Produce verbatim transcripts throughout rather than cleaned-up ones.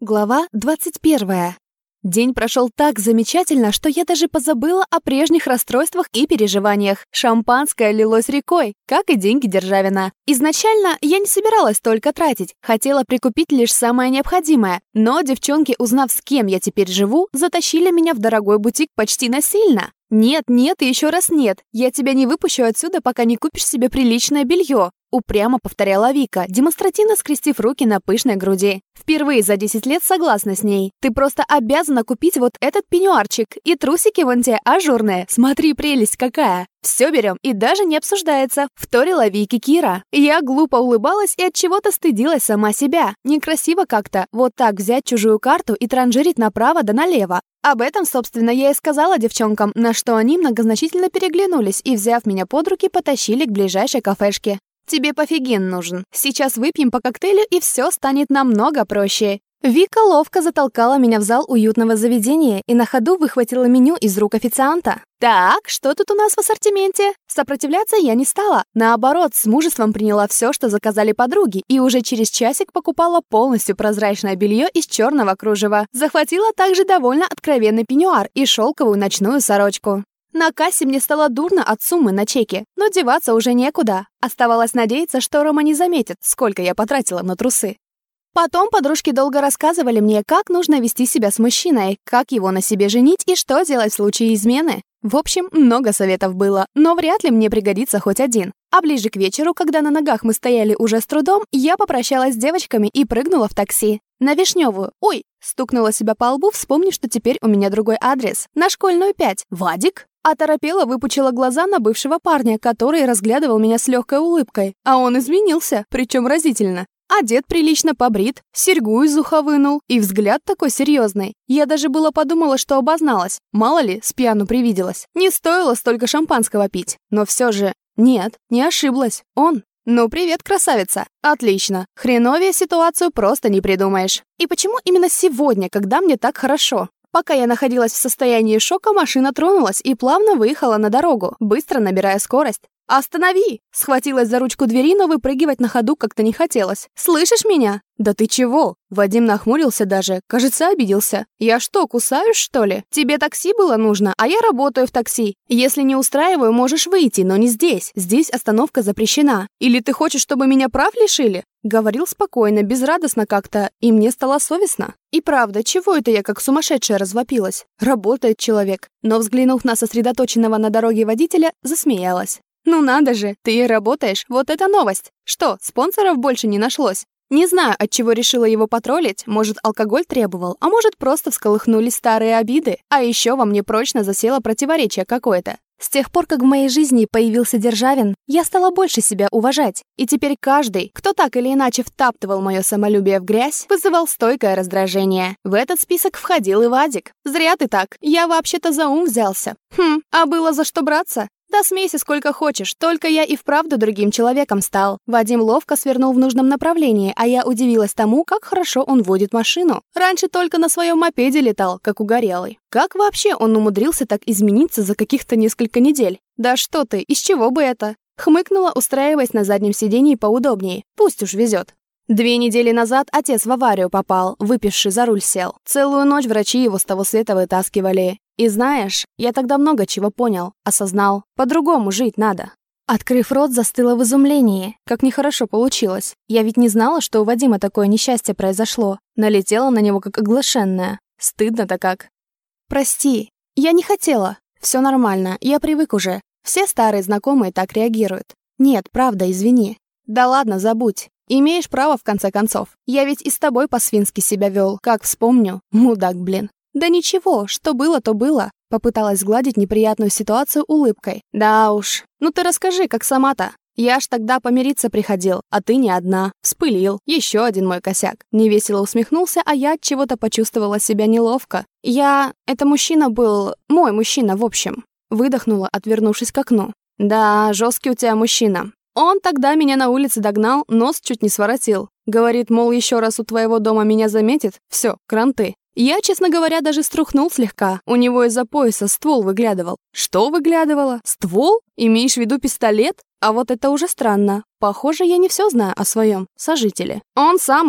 Глава двадцать первая. День прошел так замечательно, что я даже позабыла о прежних расстройствах и переживаниях. Шампанское лилось рекой, как и деньги Державина. Изначально я не собиралась только тратить, хотела прикупить лишь самое необходимое. Но девчонки, узнав, с кем я теперь живу, затащили меня в дорогой бутик почти насильно. «Нет, нет и еще раз нет. Я тебя не выпущу отсюда, пока не купишь себе приличное белье», упрямо повторяла Вика, демонстративно скрестив руки на пышной груди. Впервые за десять лет согласна с ней. «Ты просто обязана купить вот этот пеньюарчик и трусики вон те ажурные. Смотри, прелесть какая!» «Все берем и даже не обсуждается», — вторила Вики Кира. Я глупо улыбалась и от чего-то стыдилась сама себя. Некрасиво как-то вот так взять чужую карту и транжирить направо да налево. Об этом, собственно, я и сказала девчонкам, на что они многозначительно переглянулись и, взяв меня под руки, потащили к ближайшей кафешке. «Тебе пофигин нужен. Сейчас выпьем по коктейлю, и все станет намного проще». Вика ловко затолкала меня в зал уютного заведения и на ходу выхватила меню из рук официанта. «Так, что тут у нас в ассортименте?» Сопротивляться я не стала. Наоборот, с мужеством приняла все, что заказали подруги, и уже через часик покупала полностью прозрачное белье из черного кружева. Захватила также довольно откровенный пеньюар и шелковую ночную сорочку. На кассе мне стало дурно от суммы на чеке, но деваться уже некуда. Оставалось надеяться, что Рома не заметит, сколько я потратила на трусы. Потом подружки долго рассказывали мне, как нужно вести себя с мужчиной, как его на себе женить и что делать в случае измены. В общем, много советов было, но вряд ли мне пригодится хоть один. А ближе к вечеру, когда на ногах мы стояли уже с трудом, я попрощалась с девочками и прыгнула в такси. На Вишневую. Ой, стукнула себя по лбу, вспомнив, что теперь у меня другой адрес. На Школьную пять. Вадик? Оторопела, выпучила глаза на бывшего парня, который разглядывал меня с легкой улыбкой. А он изменился, причем разительно. Одет прилично, побрит, серьгу из уха вынул, и взгляд такой серьезный. Я даже было подумала, что обозналась. Мало ли, с пьяну привиделась. Не стоило столько шампанского пить. Но все же... Нет, не ошиблась. Он. «Ну, привет, красавица!» «Отлично. Хреновее ситуацию просто не придумаешь. И почему именно сегодня, когда мне так хорошо?» Пока я находилась в состоянии шока, машина тронулась и плавно выехала на дорогу, быстро набирая скорость. «Останови!» Схватилась за ручку двери, но выпрыгивать на ходу как-то не хотелось. «Слышишь меня?» «Да ты чего?» Вадим нахмурился даже, кажется, обиделся. «Я что, кусаюсь, что ли? Тебе такси было нужно, а я работаю в такси. Если не устраиваю, можешь выйти, но не здесь. Здесь остановка запрещена. Или ты хочешь, чтобы меня прав лишили?» Говорил спокойно, безрадостно как-то, и мне стало совестно. И правда, чего это я как сумасшедшая развопилась? Работает человек. Но, взглянув на сосредоточенного на дороге водителя, засмеялась. «Ну надо же, ты и работаешь, вот это новость! Что, спонсоров больше не нашлось?» Не знаю, от чего решила его потроллить, может, алкоголь требовал, а может, просто всколыхнулись старые обиды, а еще во мне прочно засело противоречие какое-то. С тех пор, как в моей жизни появился Державин, я стала больше себя уважать, и теперь каждый, кто так или иначе втаптывал мое самолюбие в грязь, вызывал стойкое раздражение. В этот список входил и Вадик. «Зря ты так, я вообще-то за ум взялся». «Хм, а было за что браться?» «Да смейся сколько хочешь, только я и вправду другим человеком стал». Вадим ловко свернул в нужном направлении, а я удивилась тому, как хорошо он водит машину. Раньше только на своем мопеде летал, как угорелый. Как вообще он умудрился так измениться за каких-то несколько недель? «Да что ты, из чего бы это?» Хмыкнула, устраиваясь на заднем сидении поудобнее. Пусть уж везет. Две недели назад отец в аварию попал, выпивший за руль сел. Целую ночь врачи его с того света вытаскивали. И знаешь, я тогда много чего понял, осознал. По-другому жить надо. Открыв рот, застыла в изумлении. Как нехорошо получилось. Я ведь не знала, что у Вадима такое несчастье произошло. Налетела на него как оглашенная. Стыдно-то как. «Прости, я не хотела. Все нормально, я привык уже. Все старые знакомые так реагируют. Нет, правда, извини». «Да ладно, забудь. Имеешь право, в конце концов. Я ведь и с тобой по-свински себя вел. Как вспомню. Мудак, блин». «Да ничего, что было, то было», — попыталась сгладить неприятную ситуацию улыбкой. «Да уж. Ну ты расскажи, как сама-то. Я ж тогда помириться приходил, а ты не одна. Вспылил. Еще один мой косяк». Невесело усмехнулся, а я от чего-то почувствовала себя неловко. «Я... Это мужчина был... Мой мужчина, в общем». Выдохнула, отвернувшись к окну. «Да, жесткий у тебя мужчина. Он тогда меня на улице догнал, нос чуть не своротил. Говорит, мол, еще раз у твоего дома меня заметит. Все, кранты». Я, честно говоря, даже струхнул слегка. У него из-за пояса ствол выглядывал. Что выглядывало? Ствол? Имеешь в виду пистолет? А вот это уже странно. Похоже, я не все знаю о своем сожителе. Он самый.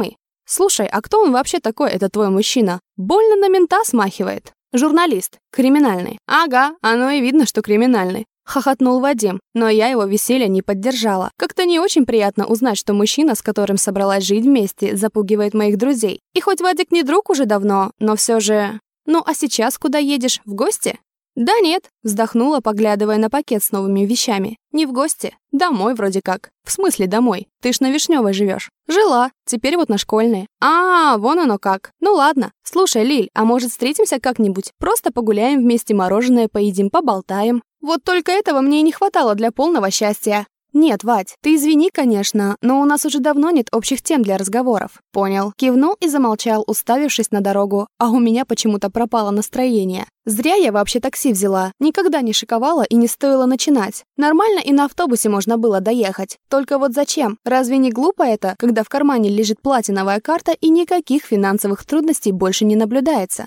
«Слушай, а кто он вообще такой, этот твой мужчина? Больно на мента смахивает». «Журналист. Криминальный». «Ага, оно и видно, что криминальный». Хохотнул Вадим, но я его веселье не поддержала. Как-то не очень приятно узнать, что мужчина, с которым собралась жить вместе, запугивает моих друзей. И хоть Вадик не друг уже давно, но все же... «Ну а сейчас куда едешь? В гости?» «Да нет», — вздохнула, поглядывая на пакет с новыми вещами. «Не в гости. Домой вроде как». «В смысле домой? Ты ж на Вишневой живешь». «Жила. Теперь вот на Школьной». «А, вон оно как. Ну ладно. Слушай, Лиль, а может встретимся как-нибудь? Просто погуляем вместе, мороженое поедим, поболтаем». Вот только этого мне и не хватало для полного счастья. «Нет, Вадь, ты извини, конечно, но у нас уже давно нет общих тем для разговоров». «Понял». Кивнул и замолчал, уставившись на дорогу, а у меня почему-то пропало настроение. Зря я вообще такси взяла. Никогда не шиковала и не стоило начинать. Нормально и на автобусе можно было доехать. Только вот зачем? Разве не глупо это, когда в кармане лежит платиновая карта и никаких финансовых трудностей больше не наблюдается?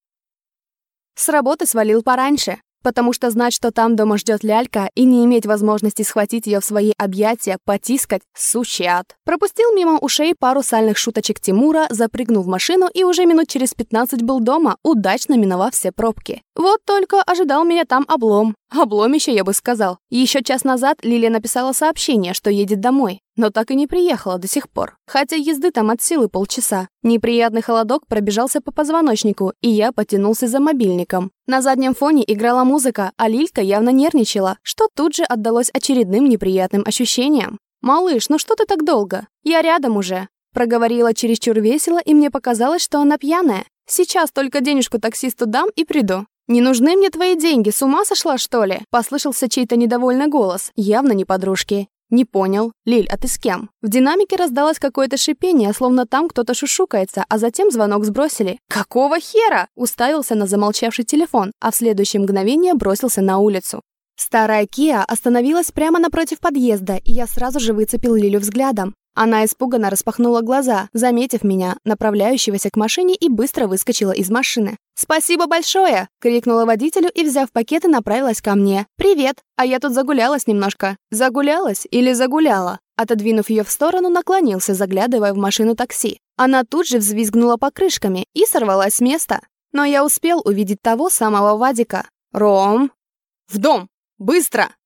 С работы свалил пораньше. Потому что знать, что там дома ждет лялька, и не иметь возможности схватить ее в свои объятия, потискать — сущий ад. Пропустил мимо ушей пару сальных шуточек Тимура, запрыгнул в машину и уже минут через пятнадцать был дома, удачно миновав все пробки. Вот только ожидал меня там облом. Обломище, я бы сказал. Еще час назад Лилия написала сообщение, что едет домой, но так и не приехала до сих пор. Хотя езды там от силы полчаса. Неприятный холодок пробежался по позвоночнику, и я потянулся за мобильником. На заднем фоне играла музыка, а Лилька явно нервничала, что тут же отдалось очередным неприятным ощущениям. «Малыш, ну что ты так долго? Я рядом уже», — проговорила чересчур весело, и мне показалось, что она пьяная. «Сейчас только денежку таксисту дам и приду». «Не нужны мне твои деньги, с ума сошла, что ли?» Послышался чей-то недовольный голос, явно не подружки. «Не понял. Лиль, а ты с кем?» В динамике раздалось какое-то шипение, словно там кто-то шушукается, а затем звонок сбросили. «Какого хера?» Уставился на замолчавший телефон, а в следующее мгновение бросился на улицу. Старая Киа остановилась прямо напротив подъезда, и я сразу же выцепил Лилю взглядом. Она испуганно распахнула глаза, заметив меня, направляющегося к машине, и быстро выскочила из машины. «Спасибо большое!» — крикнула водителю и, взяв пакеты, направилась ко мне. «Привет! А я тут загулялась немножко». «Загулялась или загуляла?» Отодвинув ее в сторону, наклонился, заглядывая в машину такси. Она тут же взвизгнула покрышками и сорвалась с места. Но я успел увидеть того самого Вадика. «Ром!» «В дом! Быстро!»